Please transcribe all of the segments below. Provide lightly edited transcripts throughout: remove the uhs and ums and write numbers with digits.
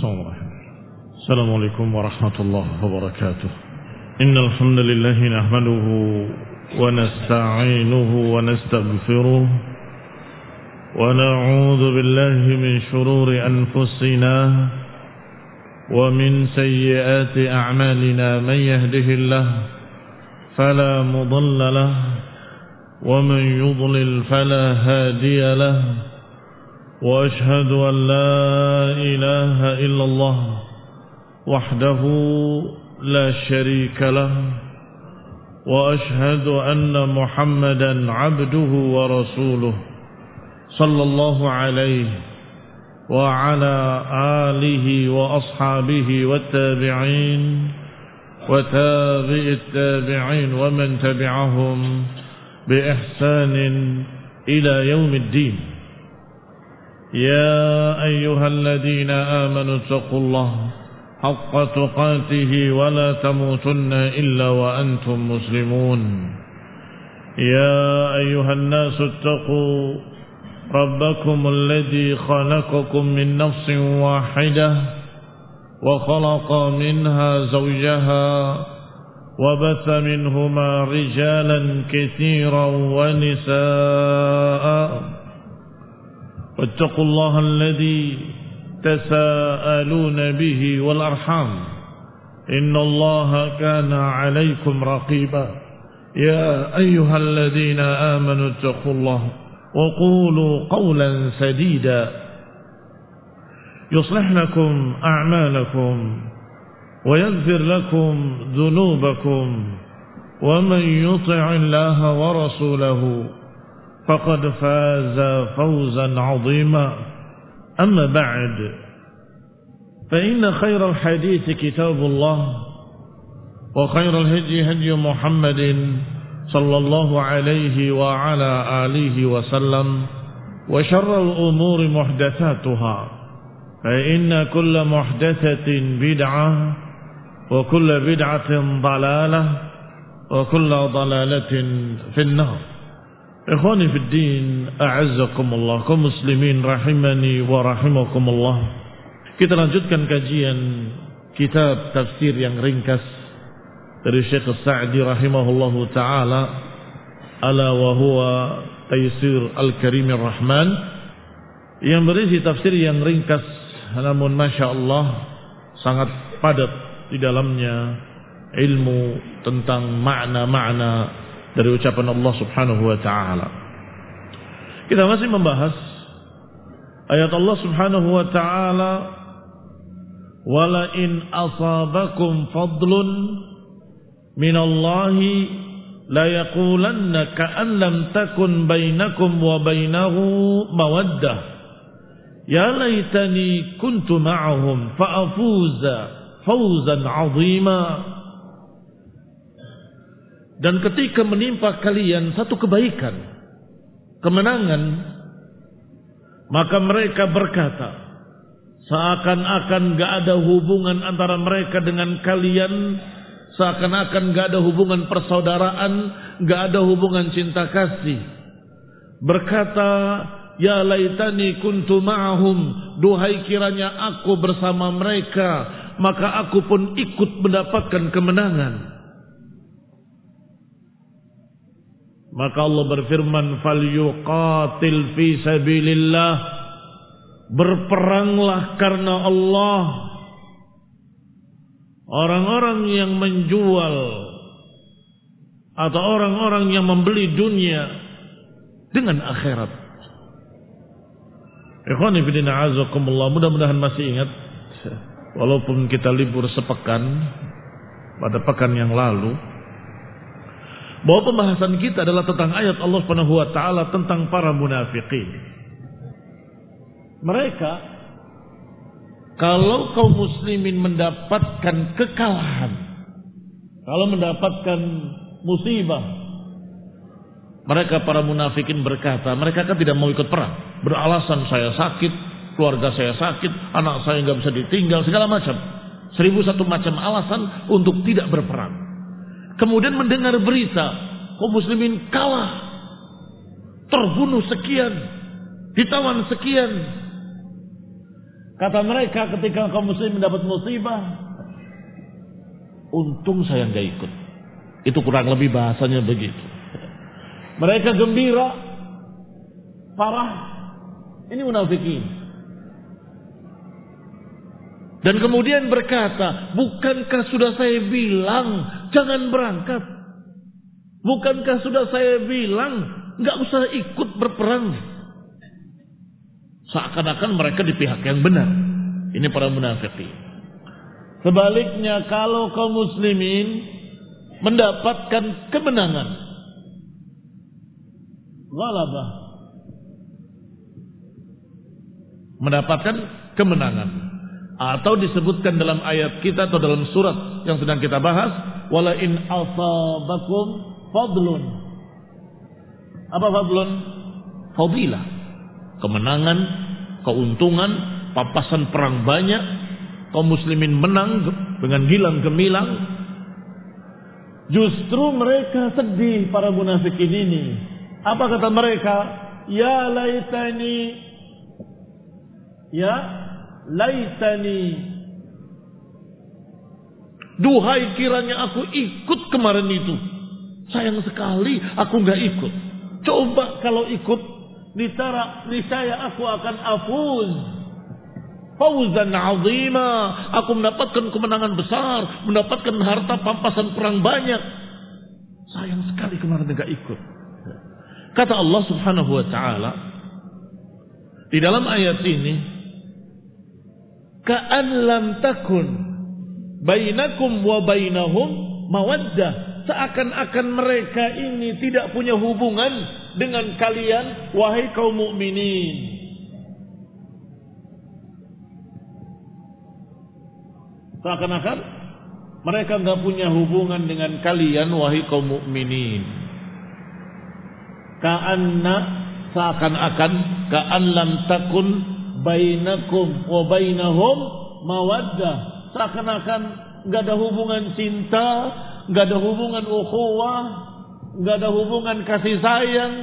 السلام عليكم ورحمة الله وبركاته. إن الحمد لله نحمده ونستعينه ونستغفره ونعوذ بالله من شرور أنفسنا ومن سيئات أعمالنا. من يهده الله فلا مضل له ومن يضلل فلا هادي له وأشهد أن لا إله إلا الله وحده لا شريك له وأشهد أن محمدا عبده ورسوله صلى الله عليه وعلى آله وأصحابه والتابعين وتابع التابعين ومن تبعهم بإحسان إلى يوم الدين. يا أيها الذين آمنوا اتقوا الله حق تقاته ولا تموتن إلا وأنتم مسلمون. يا أيها الناس اتقوا ربكم الذي خلقكم من نفس واحدة وخلق منها زوجها وبث منهما رجالا كثيرا ونساء واتقوا الله الذي تساءلون به والأرحام إن الله كان عليكم رقيبا. يا أيها الذين آمنوا اتقوا الله وقولوا قولا سديدا يصلح لكم أعمالكم ويغفر لكم ذنوبكم ومن يطع الله ورسوله فقد فاز فوزا عظيما. أما بعد فإن خير الحديث كتاب الله وخير الهدي هدي محمد صلى الله عليه وعلى آله وسلم وشر الأمور محدثاتها فإن كل محدثة بدعة وكل بدعة ضلالة وكل ضلالة في النار. Ikhwani fid din, a'azzakumullah, kaum muslimin rahimani wa rahimakumullah. Kita lanjutkan kajian kitab tafsir yang ringkas dari Syekh As-Sa'di rahimahullahu taala, ala wa huwa Taysir Al-Karimir Rahman, yang berisi tafsir yang ringkas namun masya Allah sangat padat di dalamnya ilmu tentang makna-makna dari ucapan Allah subhanahu wa ta'ala. Kita masih membahas ayat Allah subhanahu wa ta'ala, wala in asabakum fadlun minallahi la yaqulanna ka'an lam takun bainakum wa bainahu mawaddah ya laitani kuntu ma'ahum fa'afuza fawzan 'azima. Dan ketika menimpa kalian satu kebaikan, kemenangan, maka mereka berkata, seakan-akan gak ada hubungan antara mereka dengan kalian, seakan-akan gak ada hubungan persaudaraan, gak ada hubungan cinta kasih. Berkata, ya laitani kuntu ma'ahum, duhai kiranya aku bersama mereka, maka aku pun ikut mendapatkan kemenangan. Maka Allah berfirman, falyuqatil fi sabilillah, berperanglah karena Allah. Orang-orang yang menjual atau orang-orang yang membeli dunia dengan akhirat. Ikhwani fillah azakumullah, mudah-mudahan masih ingat, walaupun kita libur sepekan pada pekan yang lalu, bahwa pembahasan kita adalah tentang ayat Allah Subhanahu wa taala tentang para munafikin. Mereka, kalau kaum muslimin mendapatkan kekalahan, kalau mendapatkan musibah, mereka para munafikin berkata, mereka kan tidak mau ikut perang, beralasan saya sakit, keluarga saya sakit, anak saya nggak bisa ditinggal, segala macam, 1001 macam alasan untuk tidak berperang. Kemudian mendengar berita kaum muslimin kalah, terbunuh sekian, ditawan sekian, Kata mereka ketika kaum muslim mendapat musibah, untung saya nggak ikut. Itu kurang lebih bahasanya begitu. Mereka gembira, parah. Ini munafikin. Dan kemudian berkata, bukankah sudah saya bilang jangan berangkat? Bukankah sudah saya bilang nggak usah ikut berperang? Seakan-akan mereka di pihak yang benar. Ini para munafikin. Sebaliknya kalau kaum muslimin mendapatkan kemenangan, ghalabah, mendapatkan kemenangan, atau disebutkan dalam ayat kita atau dalam surat yang sedang kita bahas, wala in asabakum fadlun. Apa fadlun? Fadilah, kemenangan, keuntungan, papasan perang banyak, kaum muslimin menang dengan gilang gemilang. Justru mereka sedih, para munafikin ini. Apa kata mereka? Ya laitani, ya laitani, duhai kiranya aku ikut kemarin itu. Sayang sekali aku nggak ikut. Coba kalau ikut, niscaya aku akan afuz, fawzan azima. Aku mendapatkan kemenangan besar, mendapatkan harta pampasan perang banyak. Sayang sekali kemarin nggak ikut. Kata Allah Subhanahu wa taala di dalam ayat ini, ka'an lam takun bainakum wa bainahum mawaddah. Seakan-akan mereka ini tidak punya hubungan dengan kalian, wahai kaum mukminin. Seakan-akan mereka nggak punya hubungan dengan kalian, wahai kaum mukminin. Ka'anna, seakan-akan, ka'an lam takun bainakum wa bainahum mawaddah. Seakan-akan nggak ada hubungan cinta, nggak ada hubungan ukhuwah, nggak ada hubungan kasih sayang.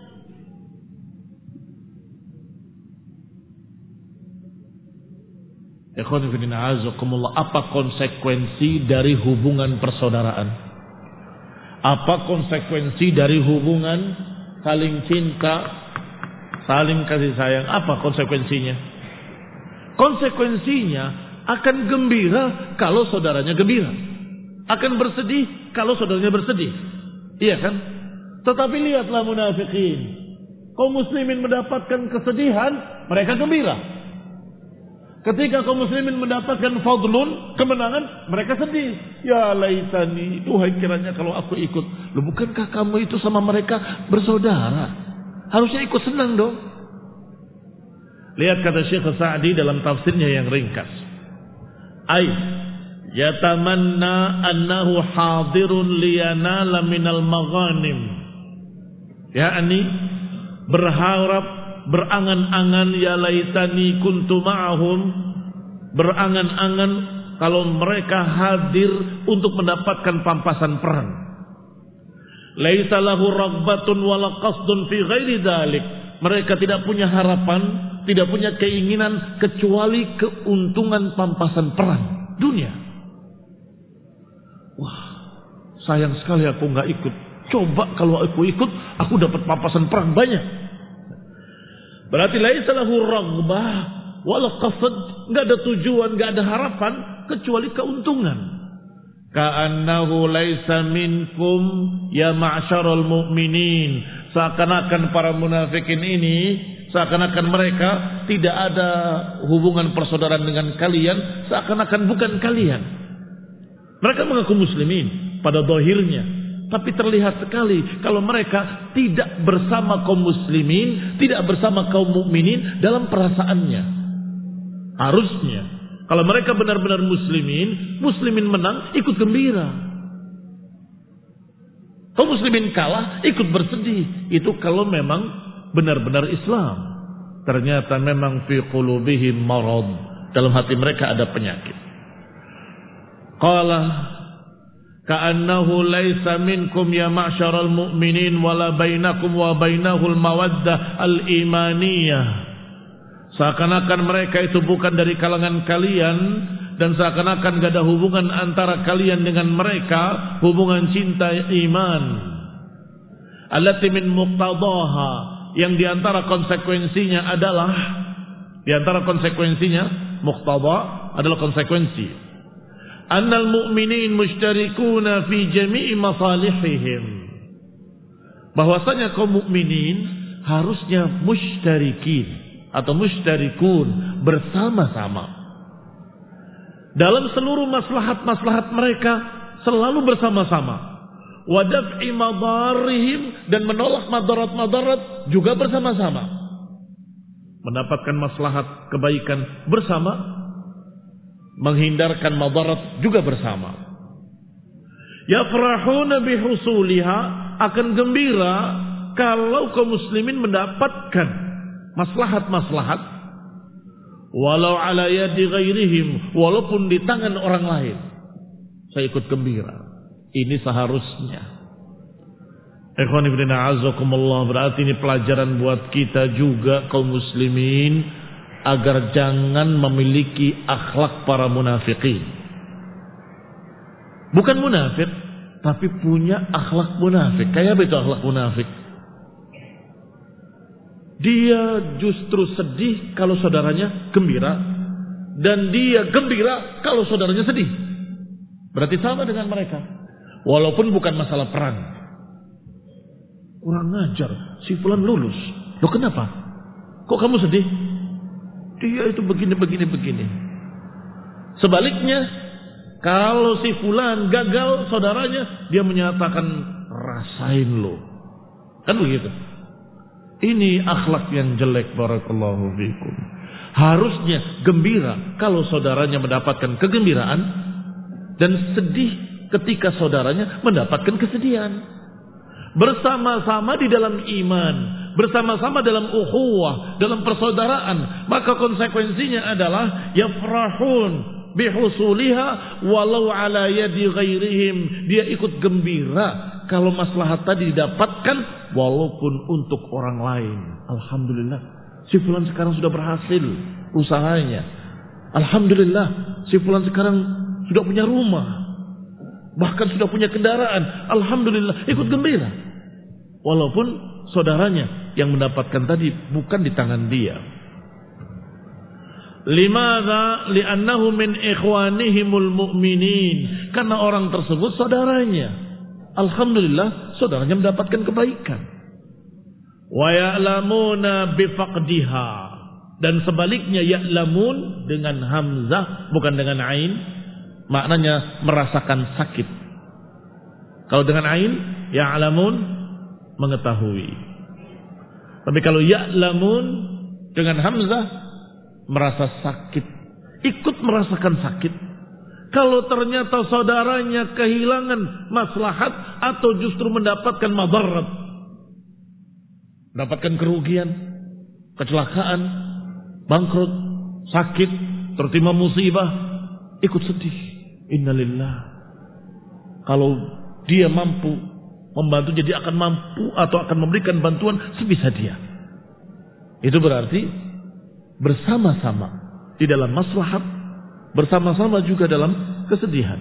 Ikhwan fillah, azakumullah, apa konsekuensi dari hubungan persaudaraan? Apa konsekuensi dari hubungan saling cinta, saling kasih sayang? Apa konsekuensinya? Konsekuensinya akan gembira kalau saudaranya gembira, akan bersedih kalau saudaranya bersedih. Iya kan? Tetapi lihatlah munafikin, kaum muslimin mendapatkan kesedihan, mereka gembira. Ketika kaum muslimin mendapatkan fadlun, kemenangan, mereka sedih. Ya laitani, duhai kiranya kalau aku ikut. Loh, bukankah kamu itu sama mereka bersaudara? Harusnya ikut senang dong. Lihat kata Syekh Sa'di dalam tafsirnya yang ringkas. Yatamanna annahu hadirun liyanala minal maghanim. Yani berharap, berangan-angan, ya laitani kuntu ma'ahum, berangan-angan kalau mereka hadir untuk mendapatkan pampasan perang. Laisa lahu raghbatun wala qasdun fi ghairi dzalik. Mereka tidak punya harapan, tidak punya keinginan kecuali keuntungan pampasan perang dunia. Wah, sayang sekali aku nggak ikut. Coba kalau aku ikut, aku dapat pampasan perang banyak. Berarti laisa lahu raghbah wala qasd, enggak ada tujuan, enggak ada harapan kecuali keuntungan. Ka'annahu laisa minkum ya ma'syaral mu'minin. Seakan-akan para munafikin ini, seakan-akan mereka tidak ada hubungan persaudaraan dengan kalian, seakan-akan bukan kalian. Mereka mengaku muslimin pada zahirnya, tapi terlihat sekali kalau mereka tidak bersama kaum muslimin, tidak bersama kaum mukminin dalam perasaannya. Harusnya kalau mereka benar-benar muslimin, muslimin menang ikut gembira. Kaum muslimin kalah ikut bersedih. Itu kalau memang benar-benar Islam. Ternyata memang fi qulubihim marad, dalam hati mereka ada penyakit. Qala ka'annahu laisa minkum ya ma'syaral mu'minin wala bainakum wa bainahul mawaddah al-imaniyah. Seakan-akan mereka itu bukan dari kalangan kalian, dan seakan-akan gak ada hubungan antara kalian dengan mereka, hubungan cinta iman. Allati min muqtadaha, yang diantara konsekuensinya adalah, muqtada adalah konsekuensi. Annal mu'minin mushtarikuna fi jami'i masalihihim, bahwasanya kaum mukminin harusnya mushtarikin atau mushtarikun, bersama-sama dalam seluruh maslahat-maslahat mereka, selalu bersama-sama. Wa daf'i madarrihim, dan menolak madarat-madarat juga bersama-sama. Mendapatkan maslahat kebaikan bersama, menghindarkan madarat juga bersama. Yafrahuna bihusuliha, akan gembira kalau kaum muslimin mendapatkan maslahat-maslahat, walau ala yadi ghairihim, walaupun di tangan orang lain. Saya ikut gembira. Ini seharusnya. Ikhwan ibn a'azakumullah, berarti ini pelajaran buat kita juga kaum muslimin, agar jangan memiliki akhlak para munafikin. Bukan munafik, tapi punya akhlak munafik. Kayak apa itu akhlak munafik? Dia justru sedih kalau saudaranya gembira, dan dia gembira kalau saudaranya sedih. Berarti sama dengan mereka, walaupun bukan masalah perang. Kurang ngajar, si fulan lulus. Loh kenapa? Kok kamu sedih? Dia itu begini. Sebaliknya, kalau si fulan gagal saudaranya, dia menyatakan rasain lo. Kan begitu. Ini akhlak yang jelek, barakallahu fikum. Harusnya gembira kalau saudaranya mendapatkan kegembiraan, dan sedih ketika saudaranya mendapatkan kesedihan. Bersama-sama di dalam iman, bersama-sama dalam ukhuwah, dalam persaudaraan, maka konsekuensinya adalah yafrahun bihusuliha walau ala yadi ghairihim. Dia ikut gembira kalau maslahat tadi didapatkan walaupun untuk orang lain. Alhamdulillah, si fulan sekarang sudah berhasil usahanya. Alhamdulillah, si fulan sekarang sudah punya rumah, bahkan sudah punya kendaraan. Alhamdulillah, ikut gembira walaupun saudaranya yang mendapatkan tadi bukan di tangan dia. Limadza? Li'annahu min ikhwanihimul mu'minin, karena orang tersebut saudaranya. Alhamdulillah, saudaranya mendapatkan kebaikan. Wa ya'lamuna bifaqdiha, dan sebaliknya ya'lamun dengan hamzah bukan dengan ain, maknanya merasakan sakit. Kalau dengan ain, ya'lamun mengetahui. Tapi kalau ya'lamun dengan hamzah, merasa sakit, ikut merasakan sakit. Kalau ternyata saudaranya kehilangan maslahat atau justru mendapatkan madarat, mendapatkan kerugian, kecelakaan, bangkrut, sakit, tertimpa musibah, ikut sedih. Innalillah. Kalau dia mampu membantu, jadi akan mampu atau akan memberikan bantuan sebisa dia. Itu berarti bersama-sama di dalam maslahat, bersama-sama juga dalam kesedihan.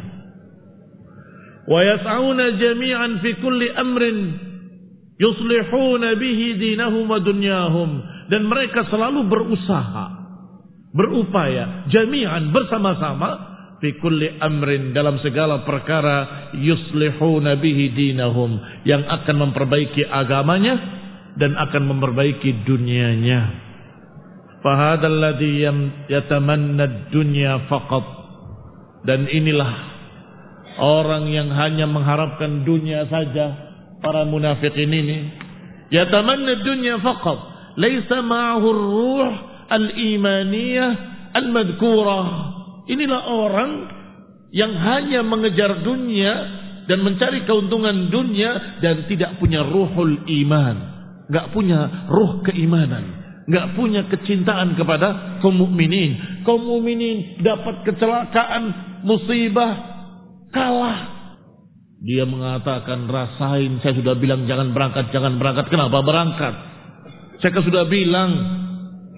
Wa yas'auna jami'an fi kulli amrin yuslihuna bihi dinahum wa dunyahum, dan mereka selalu berusaha, berupaya jami'an, bersama-sama, fi kulli amrin, dalam segala perkara, yuslihuna bihi dinahum, yang akan memperbaiki agamanya dan akan memperbaiki dunianya. Fahadha alladhi yatamanna ad-dunya faqat, dan inilah orang yang hanya mengharapkan dunia saja, para munafikin ini. Yatamanna ad-dunya faqat, laisa ma'ahu ar-ruh al-imaniyah al-madhkurah. Inilah orang yang hanya mengejar dunia dan mencari keuntungan dunia dan tidak punya ruhul iman, enggak punya ruh keimanan, enggak punya kecintaan kepada kaum mukminin. Kaum mukminin dapat kecelakaan, musibah, kalah, dia mengatakan rasain, saya sudah bilang jangan berangkat. Kenapa berangkat? Saya sudah bilang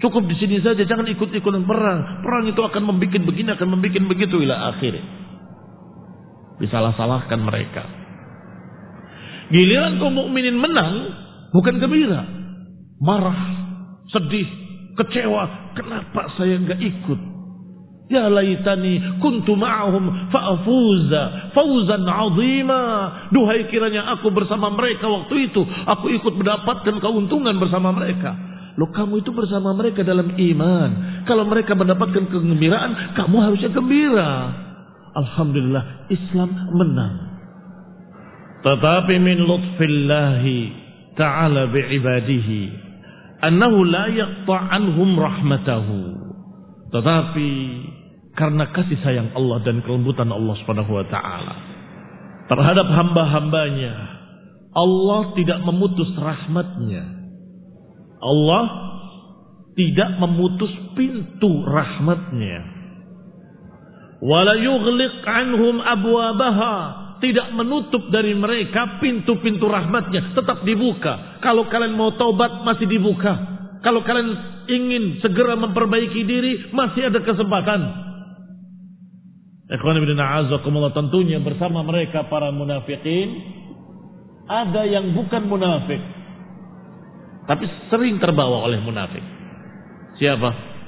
Cukup di sini saja, jangan ikut-ikutan perang. Perang itu akan membuat begini, akan membuat begitu ila akhir. Disalah-salahkan mereka. Giliran kaum mukminin menang, bukan gembira, marah, sedih, kecewa. Kenapa saya enggak ikut? Ya laitani kuntu ma'ahum fa'afuza fawzan 'azima. Duhai kiranya aku bersama mereka waktu itu, aku ikut mendapatkan keuntungan bersama mereka. Loh, kamu itu bersama mereka dalam iman. Kalau mereka mendapatkan kegembiraan, kamu harusnya gembira. Alhamdulillah, Islam menang. Tetapi min lutfillahi ta'ala bi'ibadihi annahu la yaqta' anhum rahmatahu. Tetapi karena kasih sayang Allah dan kelembutan Allah Subhanahu wa taala terhadap hamba-hambanya, Allah tidak memutus rahmatnya. Allah tidak memutus pintu rahmatnya. Wala yughliq anhum abwabaha, tidak menutup dari mereka pintu-pintu rahmatnya, tetap dibuka. Kalau kalian mau taubat masih dibuka. Kalau kalian ingin segera memperbaiki diri masih ada kesempatan. Ikhwan fillah a'azzakumullah, tentunya bersama mereka para munafikin ada yang bukan munafik tapi sering terbawa oleh munafik. Siapa?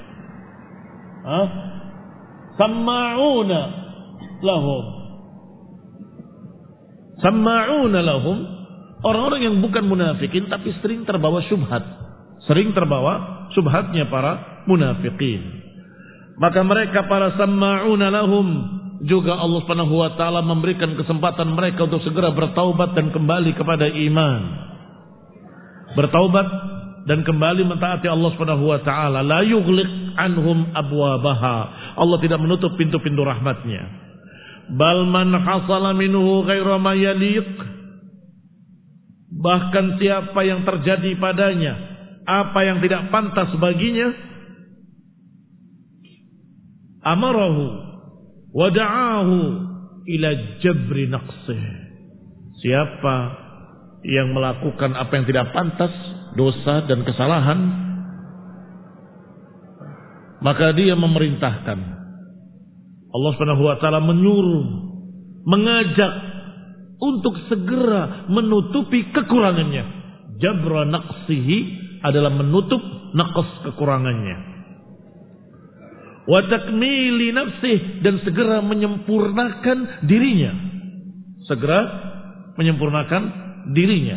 Samma'una lahum. Samma'una lahum. Orang-orang yang bukan munafikin tapi sering terbawa syubhat. Sering terbawa syubhatnya para munafikin. Maka mereka para samma'una lahum juga Allah Subhanahu wa taala memberikan kesempatan mereka untuk segera bertaubat dan kembali kepada iman. Bertaubat dan kembali mentaati Allah Subhanahu wa taala. La yughliq anhum abwabaha. Allah tidak menutup pintu-pintu rahmatnya. Bal man hasala minhu ghaira ma yaliq. Bahkan siapa yang terjadi padanya apa yang tidak pantas baginya, amarahu wa da'ahu ila jabri naqsih. Siapa yang melakukan apa yang tidak pantas, dosa dan kesalahan, maka dia memerintahkan. Allah Subhanahu wa taala menyuruh, mengajak untuk segera menutupi kekurangannya. Jabra naqsihi adalah menutup naqs kekurangannya. Wa takmili nafsih, dan segera menyempurnakan dirinya. Segera menyempurnakan dirinya.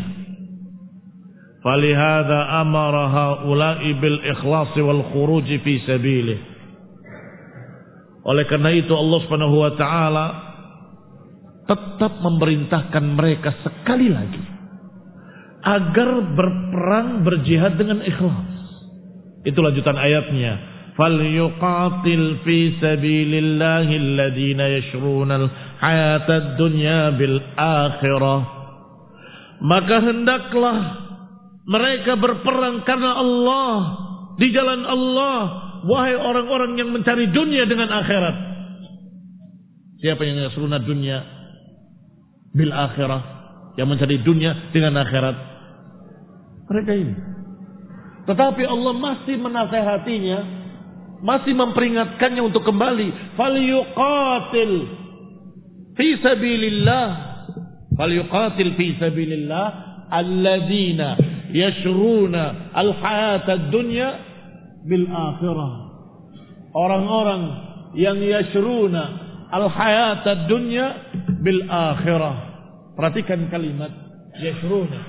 Falihada amara haula'i bil ikhlas wal khuruj fi sabilih. Oleh karena itu Allah Subhanahu wa taala tetap memerintahkan mereka sekali lagi agar berperang berjihad dengan ikhlas. Itu lanjutan ayatnya. Falyuqatil fi sabilillahi alladhina yashruna al-hayata ad-dunya bil akhirah. Maka hendaklah mereka berperang karena Allah, di jalan Allah, wahai orang-orang yang mencari dunia dengan akhirat. Siapa yang yasruna dunya bil akhirah, yang mencari dunia dengan akhirat? Mereka ini. Tetapi Allah masih menasehatinya, masih memperingatkannya untuk kembali. Falyuqatil fi sabilillah. Falyuqatil fi sabilillah alladzina yashruna al-hayata ad-dunya bil akhirah. Orang-orang yang yashruna al-hayata ad-dunya bil akhirah. Perhatikan kalimat yashruna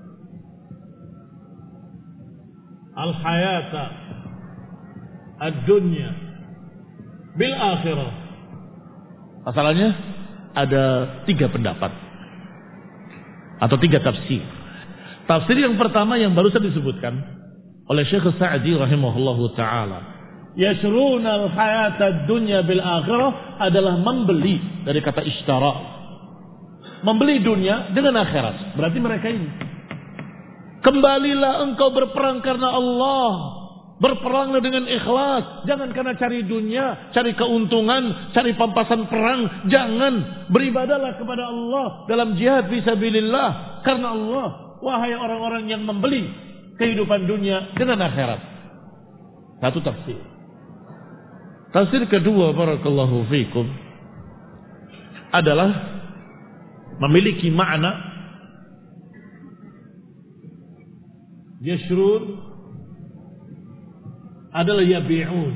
al-hayata ad-dunya bil akhirah. Masalahnya ada 3 pendapat atau 3 tafsir. Tafsir yang pertama yang barusan disebutkan oleh Syekh Sa'di rahimahullahu taala, yashruna al-hayata ad-dunya bil akhirah adalah membeli, dari kata ishtara. Membeli dunia dengan akhirat. Berarti mereka ini, kembalilah engkau berperang karena Allah. Berperanglah dengan ikhlas. Jangan karena cari dunia, cari keuntungan, cari pampasan perang. Jangan. Beribadahlah kepada Allah dalam jihad fisabilillah karena Allah. Wahai orang-orang yang membeli kehidupan dunia dengan akhirat. Satu tafsir. Tafsir kedua, barakallahu fikum, adalah memiliki makna yashrun adalah yabi'un.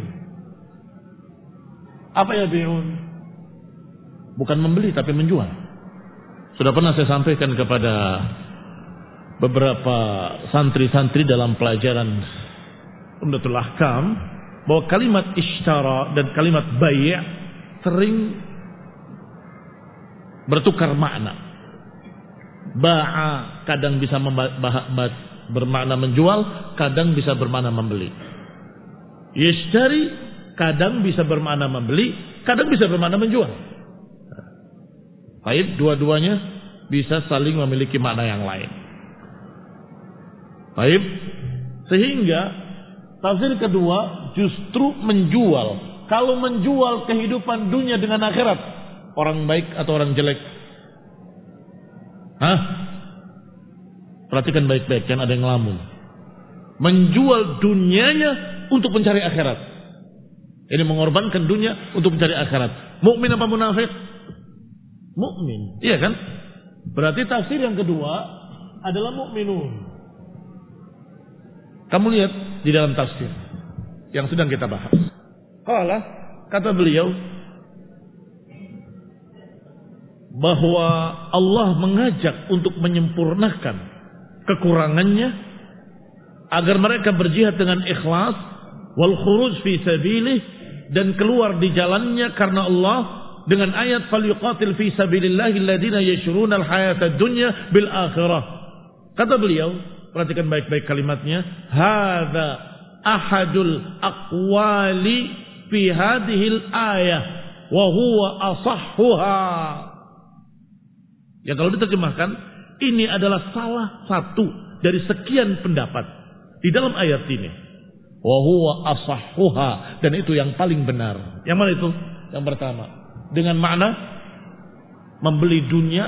Apa yabi'un? Bukan membeli tapi menjual. Sudah pernah saya sampaikan kepada beberapa santri-santri dalam pelajaran Umdatul Ahkam bahwa kalimat ishtara dan kalimat bai' sering bertukar makna. Ba'a kadang bisa bermakna menjual, kadang bisa bermakna membeli. Yashtari kadang bisa bermakna membeli, kadang bisa bermakna menjual. Baik, dua-duanya bisa saling memiliki makna yang lain. Baik, sehingga tafsir kedua justru menjual. Kalau menjual kehidupan dunia dengan akhirat, orang baik atau orang jelek? Perhatikan baik-baik, kan ada yang ngelamun. Menjual dunianya untuk mencari akhirat. Ini mengorbankan dunia untuk mencari akhirat. Mukmin apa munafik? Mukmin, iya kan? Berarti tafsir yang kedua adalah mukminun. Kamu lihat di dalam tafsir yang sedang kita bahas. Kata beliau bahwa Allah mengajak untuk menyempurnakan kekurangannya agar mereka berjihad dengan ikhlas wal khuruj fi sabilih, dan keluar di jalannya karena Allah dengan ayat falyuqatil fi sabilillahi alladziina yashruna al-hayata ad-dunya bil akhirah. Kata beliau, perhatikan baik-baik kalimatnya, hadza ahadul aqwali fi hadhil ayah wa huwa asahhuha. Ya, kalau diterjemahkan, ini adalah salah satu dari sekian pendapat di dalam ayat ini. Wa huwa asahhuha, dan itu yang paling benar. Yang mana itu? Yang pertama, dengan makna membeli dunia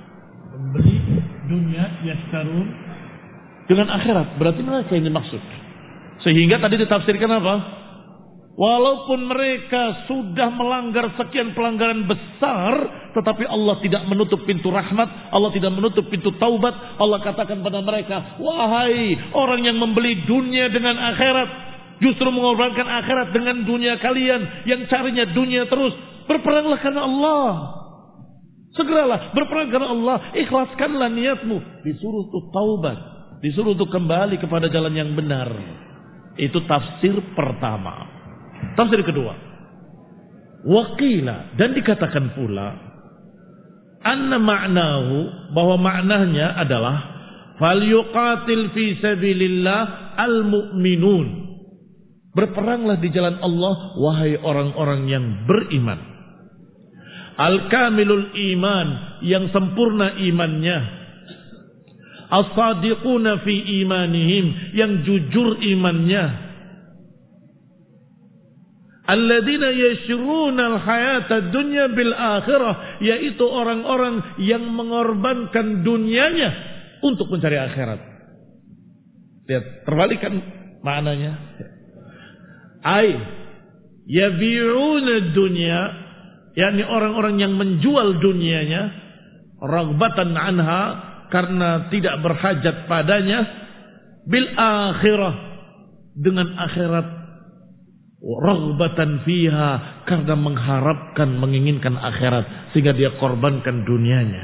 yastarun dengan akhirat, berarti mereka yang dimaksud. Sehingga tadi ditafsirkan apa? Walaupun mereka sudah melanggar sekian pelanggaran besar, tetapi Allah tidak menutup pintu rahmat, Allah tidak menutup pintu taubat. Allah katakan pada mereka, wahai orang yang membeli dunia dengan akhirat, justru mengorbankan akhirat dengan dunia kalian yang carinya dunia terus, berperanglah karena Allah. Segeralah berperang karena Allah, ikhlaskanlah niatmu. Disuruh untuk taubat, disuruh untuk kembali kepada jalan yang benar. Itu tafsir pertama. Tafsir kedua, waqila, dan dikatakan pula, anna ma'nahu, bahwa maknanya adalah falyuqatil fi sabilillah al-mu'minun, berperanglah di jalan Allah wahai orang-orang yang beriman, al-kamilul iman, yang sempurna imannya, as-sadiquna fi imanihim, yang jujur imannya, alladzina yashruna al-hayata dunya bil akhirah, yaitu orang-orang yang mengorbankan dunianya untuk mencari akhirat. Lihat, terbalikan maknanya. Ai yabi'una dunya, yakni orang-orang yang menjual dunianya raghbatan anha, karena tidak berhajat padanya, bil akhirah, dengan akhirat, raghbatan fiha, karena mengharapkan, menginginkan akhirat, sehingga dia korbankan dunianya.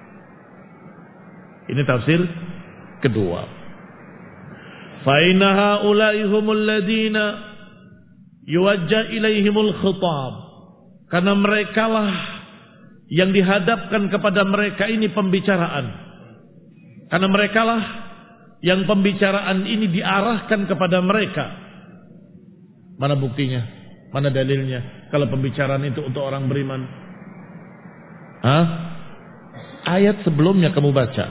Ini tafsir kedua. Fa inna haula'i humul ladina yuwajjah ilaihimul khitab, karena merekalah yang dihadapkan kepada mereka ini pembicaraan, karena merekalah yang pembicaraan ini diarahkan kepada mereka. Mana buktinya? Mana dalilnya? Kalau pembicaraan itu untuk orang beriman. Ayat sebelumnya kamu baca.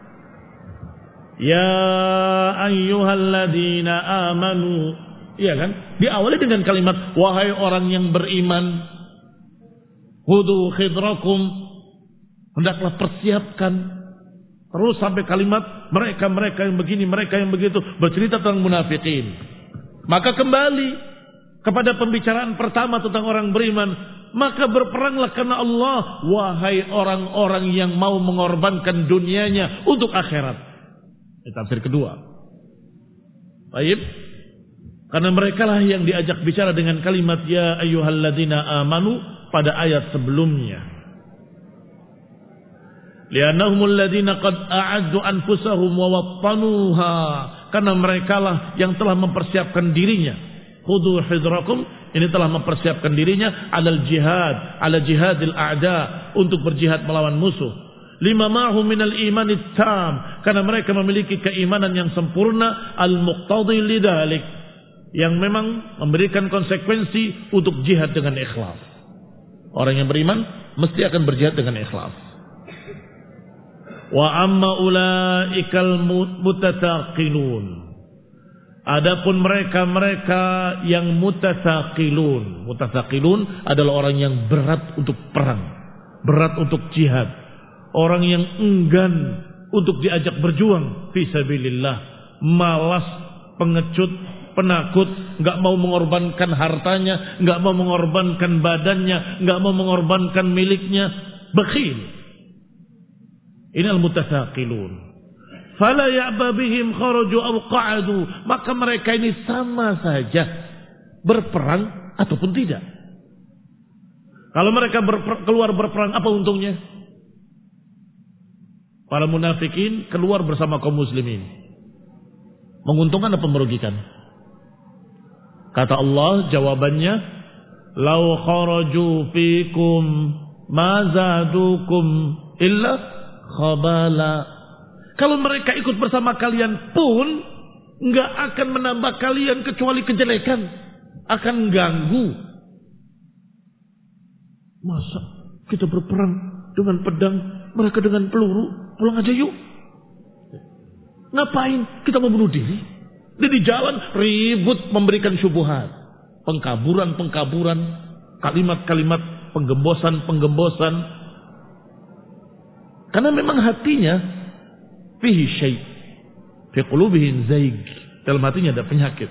Ya ayyuhalladzina amanu. Iya kan? Diawali dengan kalimat wahai orang yang beriman. Hudu khidrakum. Hendaklah persiapkan. Terus sampai kalimat mereka yang begini, mereka yang begitu. Bercerita tentang munafikin. Maka kembali kepada pembicaraan pertama tentang orang beriman. Maka berperanglah karena Allah, wahai orang-orang yang mau mengorbankan dunianya untuk akhirat. Ini tafsir kedua. Baik. Karena mereka lah yang diajak bicara dengan kalimat ya ayyuhalladzina amanu pada ayat sebelumnya. Li'annahumul ladzina qad a'addu anfusahum wa wattanuha. Karena mereka lah yang telah mempersiapkan dirinya. Khudhu hidrakum, ini telah mempersiapkan dirinya alal jihad, ala jihadil a'da, untuk berjihad melawan musuh. Lima ma'hum minal imanit tam, karena mereka memiliki keimanan yang sempurna, al-muqtadhi lidalik, yang memang memberikan konsekuensi untuk jihad dengan ikhlas. Orang yang beriman mesti akan berjihad dengan ikhlas. Wa amma ulaikal mutataqilun. Adapun mereka yang mutataqilun. Mutataqilun adalah orang yang berat untuk perang, berat untuk jihad. Orang yang enggan untuk diajak berjuang fi sabilillah, malas, pengecut, penakut, enggak mau mengorbankan hartanya, enggak mau mengorbankan badannya, enggak mau mengorbankan miliknya, bakhil. Ini al-mutataqilun. Fala ya'ba bihim kharaju aw qa'adu, maka mereka ini sama saja berperang ataupun tidak. Kalau mereka keluar berperang, apa untungnya? Para munafikin keluar bersama kaum muslimin. Menguntungkan apa merugikan? Kata Allah jawabannya, "Lau kharaju fikum ma zadukum illa khabala." Kalau mereka ikut bersama kalian pun enggak akan menambah kalian kecuali kejelekan, akan ganggu. Masa kita berperang dengan pedang, mereka dengan peluru, pulang aja yuk. Ngapain kita mau bunuh diri? Di jalan ribut memberikan syubhat, pengkaburan, kalimat-kalimat penggembosan. Karena memang hatinya fihi syai', fi qulubihim zaig, dalam hatinya ada penyakit.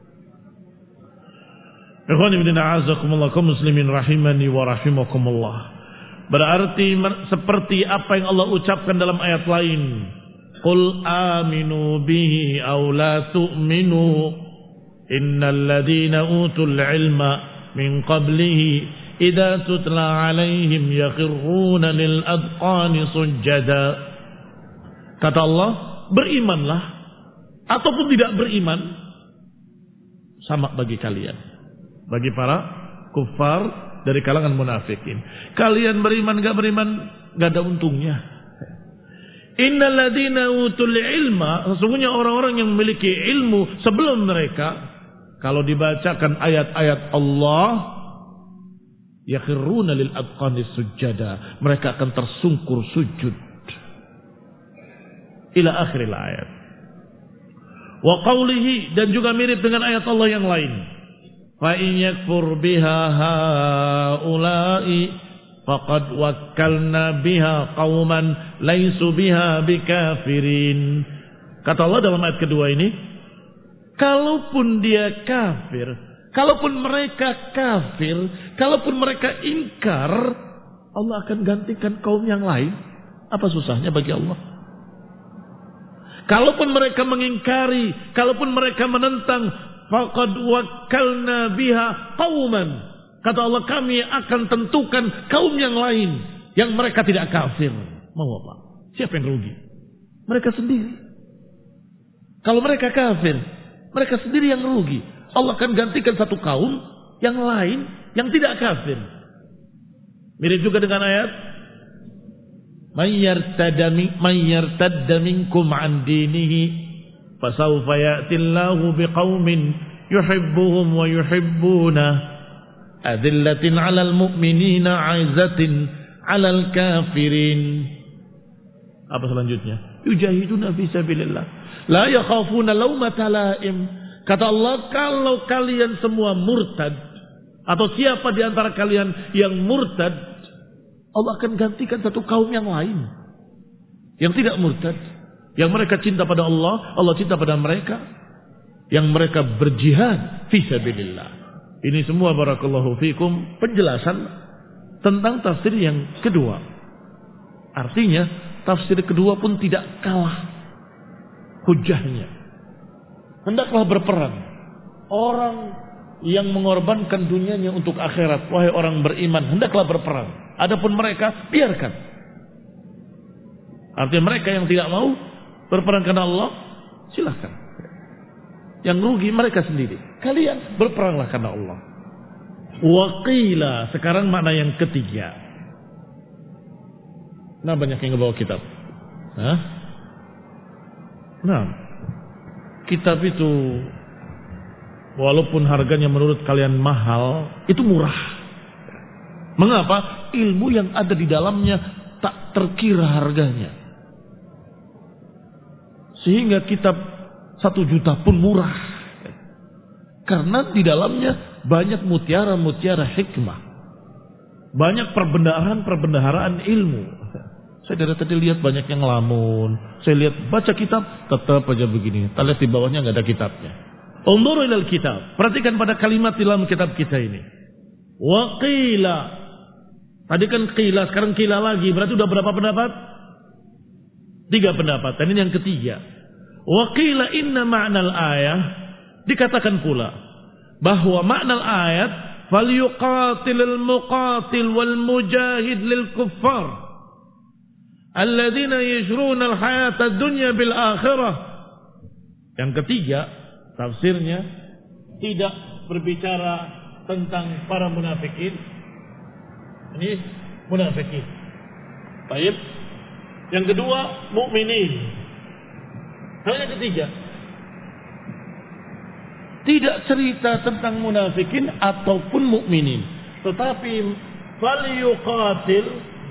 Ikhwan ibn a'azakumullah, kaum muslimin rahimani wa rahimakumullah. Berarti seperti apa yang Allah ucapkan dalam ayat lain, qul aminu bihi aw la tu'minu innal ladina utul ilma min qablihi idza tutla alaihim yakhirruna lil adqani sujada. Kata Allah, berimanlah ataupun tidak beriman sama bagi kalian, bagi para kufar dari kalangan munafikin. Kalian beriman gak beriman gak ada untungnya. Innal ladina utul ilma, sesungguhnya orang-orang yang memiliki ilmu sebelum mereka, kalau dibacakan ayat-ayat Allah, yakhirruna lil adqani sujada, mereka akan tersungkur sujud. Ila akhiril ayat. Wa qawlihi, dan juga mirip dengan ayat Allah yang lain. Fa in yakfur biha haula'i faqad wakkalna biha qauman laisu biha bikafirin. Kata Allah dalam ayat kedua ini, kalaupun dia kafir, kalaupun mereka kafir, kalaupun mereka ingkar, Allah akan gantikan kaum yang lain. Apa susahnya bagi Allah? Kalaupun mereka mengingkari, kalaupun mereka menentang, faqad wakkalna biha qauman. Kata Allah, kami akan tentukan kaum yang lain yang mereka tidak kafir. Mau apa? Siapa yang rugi? Mereka sendiri. Kalau mereka kafir, mereka sendiri yang rugi. Allah akan gantikan satu kaum yang lain yang tidak kafir. Mirip juga dengan ayat man yartadda minkum an dinihi fasawfa ya'tillahu biqaumin yuhibbuhum wa yuhibbunah adillatin 'alal mu'minina 'izzatin 'alal kafirin. Apa selanjutnya? Yujahiduna fi sabilillah la yakhafuna laumata laim. Kata Allah, kalau kalian semua murtad, atau siapa di antara kalian yang murtad, Allah akan gantikan satu kaum yang lain yang tidak murtad, yang mereka cinta pada Allah, Allah cinta pada mereka. yang mereka berjihad fi sabilillah. Ini semua barakallahu fikum penjelasan tentang tafsir yang kedua. Artinya tafsir kedua pun tidak kalah hujahnya. Hendaklah berperang orang yang mengorbankan dunianya untuk akhirat. Wahai orang beriman, hendaklah berperang. Adapun mereka, biarkan. Artinya mereka yang tidak mau berperang karena Allah, silahkan. Yang rugi mereka sendiri. Kalian berperanglah karena Allah. Waqila, sekarang makna yang ketiga. Nah, banyak yang ngebawa kitab. Nah, kitab itu walaupun harganya menurut kalian mahal, itu murah. Mengapa? Ilmu yang ada di dalamnya tak terkira harganya. Sehingga kitab 1 juta pun murah. Karena di dalamnya banyak mutiara-mutiara hikmah. Banyak perbendaharaan ilmu. Saya dari tadi lihat banyak yang ngelamun. Saya lihat baca kitab, tetap aja begini. Kita lihat di bawahnya nggak ada kitabnya. Unzuru ilal kitab. Perhatikan pada kalimat dalam kitab kita ini. Wa qila. Tadi kan qila, sekarang qila lagi. Berarti udah berapa pendapat? 3 pendapat. Dan ini yang ketiga. Wa qila inna ma'nal ayah. Dikatakan pula bahwa makna ayat falyuqatilul muqatil wal mujahid lil kuffar alladzina yashruna al hayata dunya bil akhirah. Yang ketiga, tafsirnya tidak berbicara tentang para munafikin. Ini munafikin. Baik. Yang kedua, mukminin. Yang ketiga, tidak cerita tentang munafikin ataupun mukminin, tetapi falyuqatil,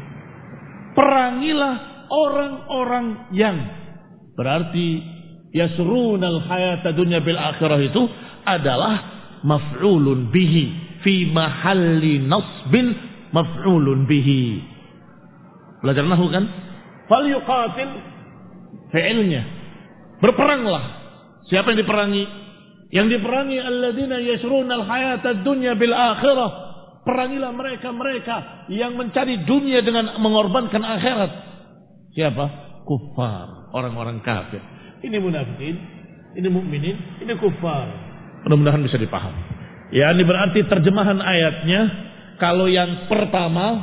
perangilah orang-orang yang berarti yasrunal hayata dunya bil akhirah itu adalah maf'ulun bihi fi mahalli nasbin maf'ulun bihi. Belajar nahwu kan? Falyuqatil fi'ilnya, berperanglah. Siapa yang diperangi? Yang diperangi alladzina yashrunal hayata dunya bil akhirah. Perangilah mereka yang mencari dunia dengan mengorbankan akhirat. Siapa? Kufar, orang-orang kafir. Ini munafikin, ini mukminin, ini kufar. Mudah-mudahan bisa dipaham. Ya, ini berarti terjemahan ayatnya, kalau yang pertama,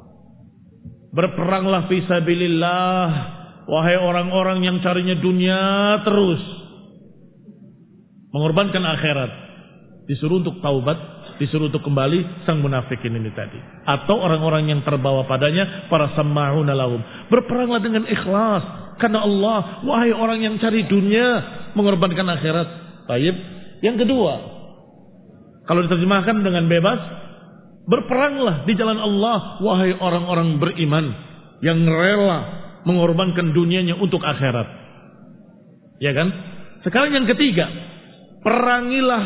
berperanglah fi sabilillah, wahai orang-orang yang carinya dunia terus, mengorbankan akhirat, disuruh untuk taubat, disuruh untuk kembali, sang munafikin ini tadi, atau orang-orang yang terbawa padanya, para sama'una lahum. Berperanglah dengan ikhlas karena Allah, wahai orang yang cari dunia, mengorbankan akhirat. Baik. Yang kedua, kalau diterjemahkan dengan bebas, berperanglah di jalan Allah, wahai orang-orang beriman yang rela mengorbankan dunianya untuk akhirat. Ya kan? Sekarang yang ketiga, perangilah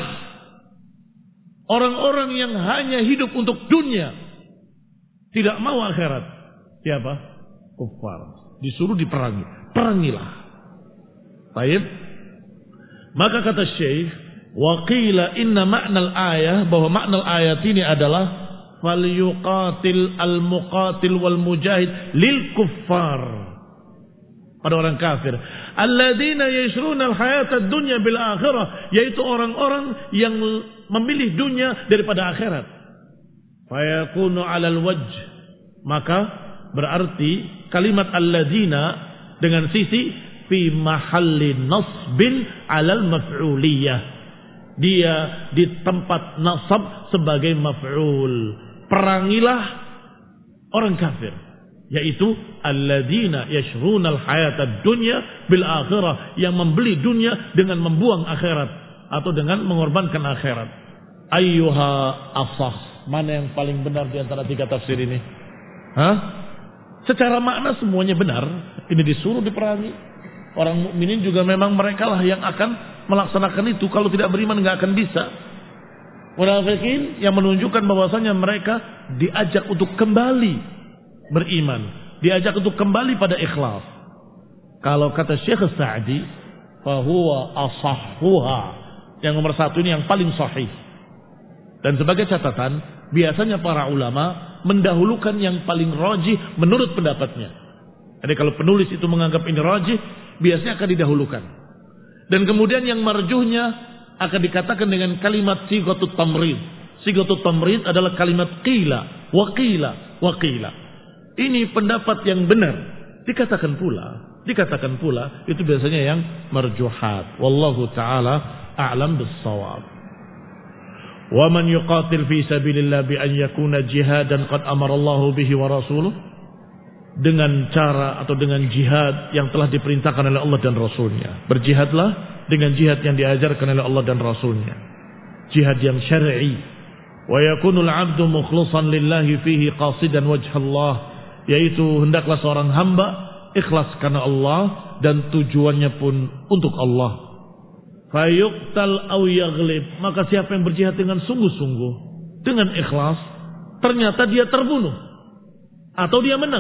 orang-orang yang hanya hidup untuk dunia, tidak mau akhirat. Siapa? Kufar. Disuruh diperangi. Perangilah. Baik. Maka kata Syekh, wa qila inna ma'nal ayah, bahwa makna ayat ini adalah falyuqatil al-muqatil wal mujahid lil kuffar, pada orang kafir, alladzina yashruna al-hayata dunya bil akhirah, yaitu orang-orang yang memilih dunia daripada akhirat. Fayakunu 'alal wajh, maka berarti kalimat alladzina dengan sisi fi mahalli nasbin 'alal maf'uliyah, dia di tempat nasab sebagai maf'ul. Perangilah orang kafir, yaitu alladzina yashrunal hayatad dunya bil akhirah, yang membeli dunia dengan membuang akhirat atau dengan mengorbankan akhirat. Ayyuha afsah, mana yang paling benar di antara 3 tafsir ini? Secara makna semuanya benar. Ini disuruh diperangi. Orang mukminin juga memang mereka lah yang akan melaksanakan itu. Kalau tidak beriman nggak akan bisa. Munafikin yang menunjukkan bahwasanya mereka diajak untuk kembali beriman, diajak untuk kembali pada ikhlas. Kalau kata Syekh Sa'di, fahuwa asahhuha, Yang nomor 1 ini yang paling sahih. Dan sebagai catatan, biasanya para ulama mendahulukan yang paling rajih menurut pendapatnya. Jadi kalau penulis itu menganggap ini rajih, biasanya akan didahulukan. Dan kemudian yang marjuhnya akan dikatakan dengan kalimat sighatut tamrid. Sighatut tamrid adalah kalimat qila, wa qila, wa qila. Ini pendapat yang benar. Dikatakan pula, itu biasanya yang marjuhat. Wallahu ta'ala a'lam bis-shawab. Wa man yuqatil fi sabilillah bi an yakuna jihadan qad amara Allah bihi wa rasuluh, dengan cara atau dengan jihad yang telah diperintahkan oleh Allah dan Rasulnya. Berjihadlah dengan jihad yang diajarkan oleh Allah dan Rasulnya, jihad yang syar'i. Wa yakunul 'abdu mukhlishan lillahi fihi qasidan wajhallah, yaitu hendaklah seorang hamba ikhlas karena Allah dan tujuannya pun untuk Allah. Fayuqtal aw yaghlib, maka siapa yang berjihad dengan sungguh-sungguh, dengan ikhlas, ternyata dia terbunuh atau dia menang,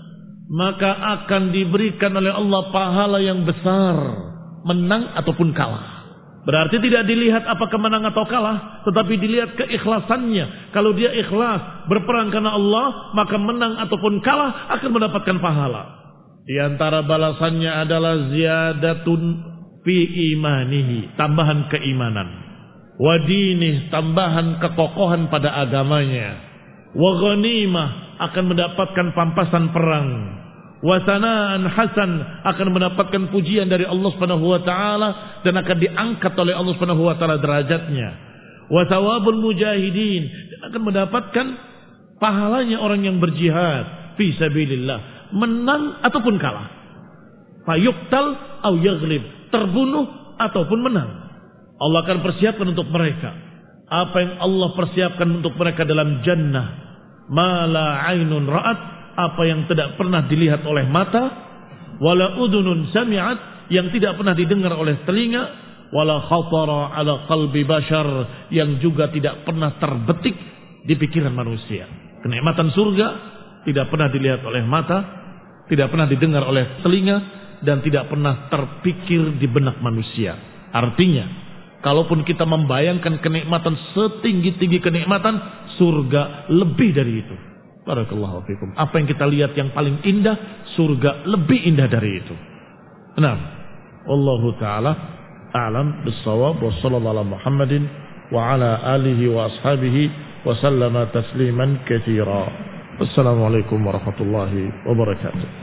maka akan diberikan oleh Allah pahala yang besar, menang ataupun kalah. Berarti tidak dilihat apakah menang atau kalah, tetapi dilihat keikhlasannya. Kalau dia ikhlas berperang karena Allah, maka menang ataupun kalah akan mendapatkan pahala. Di antara balasannya adalah ziyadatun fi imanihi, tambahan keimanan. Wa dinih, tambahan kekokohan pada agamanya. Wa ghanimah, akan mendapatkan pampasan perang. Wa sanaan hasan, akan mendapatkan pujian dari Allah Subhanahu wa taala dan akan diangkat oleh Allah Subhanahu wa taala derajatnya. Wa thawabul mujahidin, akan mendapatkan pahalanya orang yang berjihad fi sabilillah, menang ataupun kalah. Fayuqtal aw yaghlib, terbunuh ataupun menang. Allah akan persiapkan untuk mereka apa yang Allah persiapkan untuk mereka dalam jannah. Ma la ainun ra'at, apa yang tidak pernah dilihat oleh mata, wala udunun sami'at, yang tidak pernah didengar oleh telinga, wala khatara ala qalbi bashar, yang juga tidak pernah terbetik di pikiran manusia. Kenikmatan surga tidak pernah dilihat oleh mata, tidak pernah didengar oleh telinga, dan tidak pernah terpikir di benak manusia. Artinya, kalaupun kita membayangkan kenikmatan setinggi-tinggi kenikmatan, surga lebih dari itu. Barakallahu fikum. Apa yang kita lihat yang paling indah, surga lebih indah dari itu. Nah, wallahu taala a'lam bis-shawab. Wa sallallahu ala Muhammadin wa ala alihi wa ashabihi wa sallama tasliman katsira. Wassalamualaikum warahmatullahi wabarakatuh.